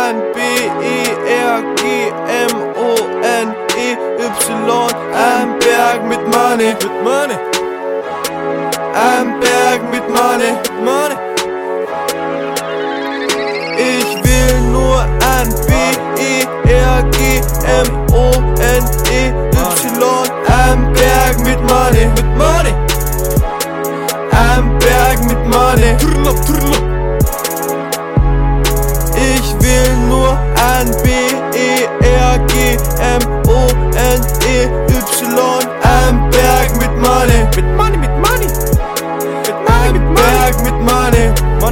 ein B-E-R-G-M-O-N-E-Y. Ein Berg mit Money. Ein Berg mit Money. Ich will nur ein B-E-R-G-M-O-N-E-Y. Ein Berg mit Money. Ein Berg mit Money. Ich will nur ein B-E-R-G-M-O-N-E-Y. Ein Berg mit Money. Ein Berg mit Money.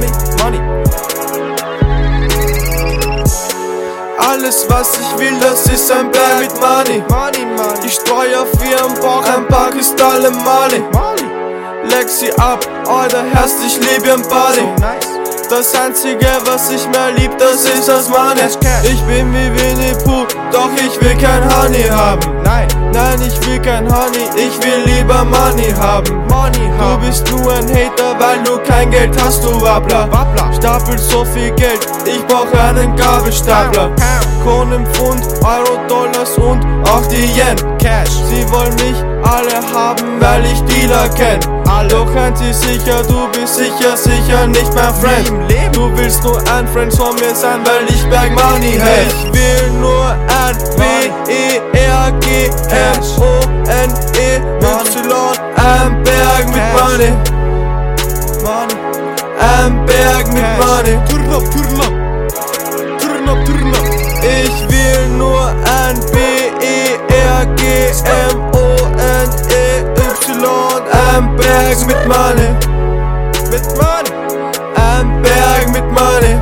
Alles was ich will, das ist ein Berg mit Money. Ich streu auf ihrem Bauch ein paar Kristalle Money. Leck sie ab, Alter, Herz, ich lieb ihren Body. Das einzige, was ich mehr lieb, das ist das Money. Ich bin wie Winnie Pooh, doch ich will kein Honey haben. Nein, ich will kein Honey, ich will lieber Money haben. Du bist nur ein Hater, weil du kein Geld hast, du Wappler. Stapel so viel Geld, ich brauch einen Gabelstapler. Kronen, Pfund, Euro, Dollars und auch die Yen. Sie wollen mich alle haben, weil ich Dealer kenn. Doch eins ist sicher, du bist sicher nicht mein Friend. Du willst nur ein Friend von mir sein, weil ich Berg Money hält. Ich will nur ein B-E-R-G-M-O-N-E-Y. Ein Berg mit Money. Ein Berg mit Money. Ich will nur ein B-E-R-G-M-O-N-E-Y. Ein Berg mit Money. Ein Berg mit Money.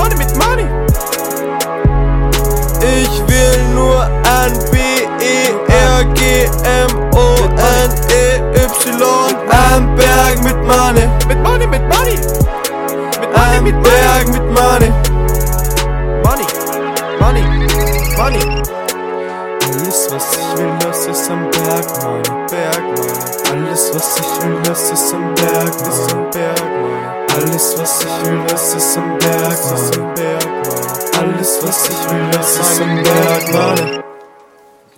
Ich will nur ein B-E-R-G-M-O-N-E-Y. Ein Berg mit Money. Ein Berg mit Money. Alles was ich will, das ist am Berg, Money. Alles was ich will, das ist am Berg, Alles was ich will, das ist am Berg, Alles was ich will, das ist am Berg, Money.